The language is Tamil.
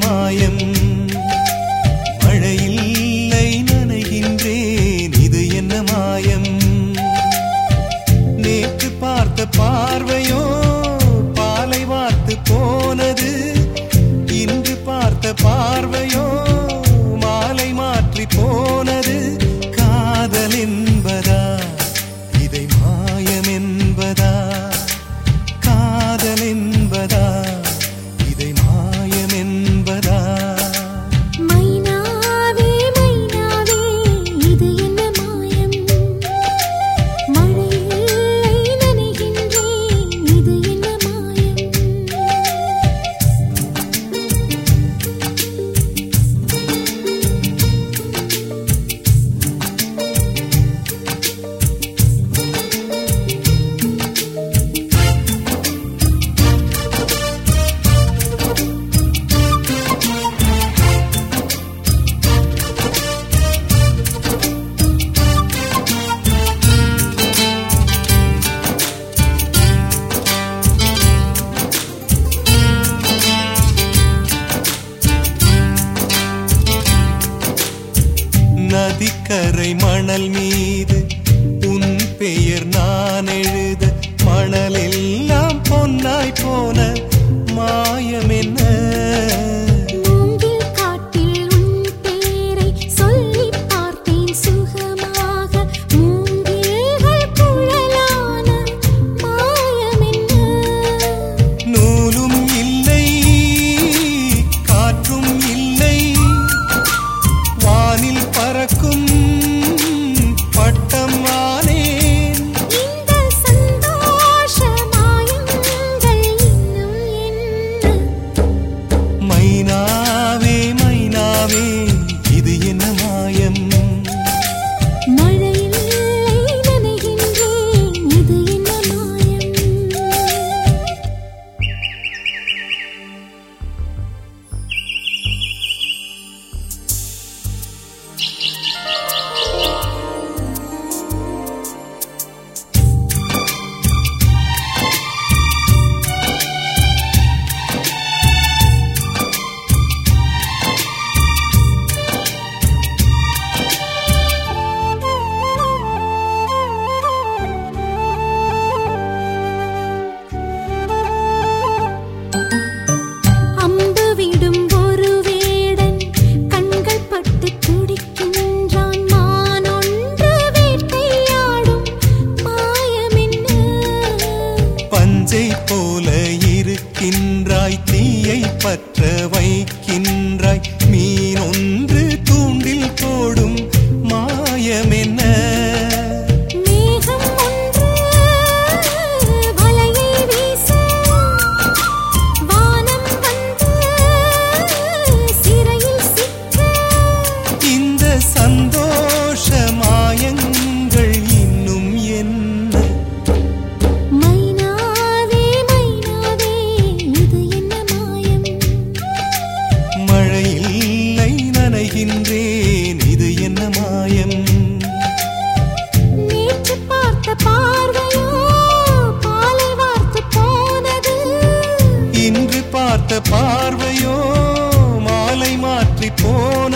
மாயம்? மழையில்லை நனைகின்றேன், இது என்ன மாயம்? நேற்று பார்த்த பார்வையோ பாலை வார்த்து போனது, இன்று பார்த்த பார்வையோ மாலை மாற்றி போனது. காதல் என்பதா இதை மாயம் என்பதா? காதல் என்பதா இதை மாயம் என்பதா? மைனாவே மைனாவே இது என்ன மாயம்? மழையில்லை நனைகின்றேன், இது என்ன மாயம்? நதிக்கரை மணல் மீது உன் பெயர் நான் எழுத, மணலெல்லாம் பொன்னாய் போன மாயம் என்ன? மூங்கில் காட்டில் உன் பேரை சொல்லி பார்த்தேன் சுகமாக, மூங்கில்கள் குழலான மாயம் என்ன? நூலும் இல்லை காற்றும் இல்லை, வானில் பறக்கும் பட்டம் ஆனேன். இந்த சந்தோஷ மாயங்கள் இன்னும் என்ன? மைனாவே மைனாவே இது என்ன மாயம்? மழையில்லை நனைகின்றேன், இது என்ன மாயம்? அம்பு விடும் ஒரு வேடன் கண்கள் பட்டு துடிக்கின்றான், மான் ஒன்று வேட்டையாடும் மாயம் என்ன? பஞ்சை போல இருக்கின்றாய், தீயை பற்ற வைக்கின்றாய், மீன் ஒன்று தூண்டில் போடும் மாயம் என்ன? மேகம் ஒன்று வலையை வீச, வானம் வந்து சிறையில் சிக்க, இந்த சந்தோஷ மாயங்கள் இன்னும் என்ன? மைனாவே மைனாவே இது என்ன மாயம்? மழையில்லை நனைகின்றேன், இது என்ன மாயம்? நேற்று பார்த்த பார்வையோ பாலை வார்த்து போனது, இன்று பார்த்த பார்வையோ மாலை மாற்றி போன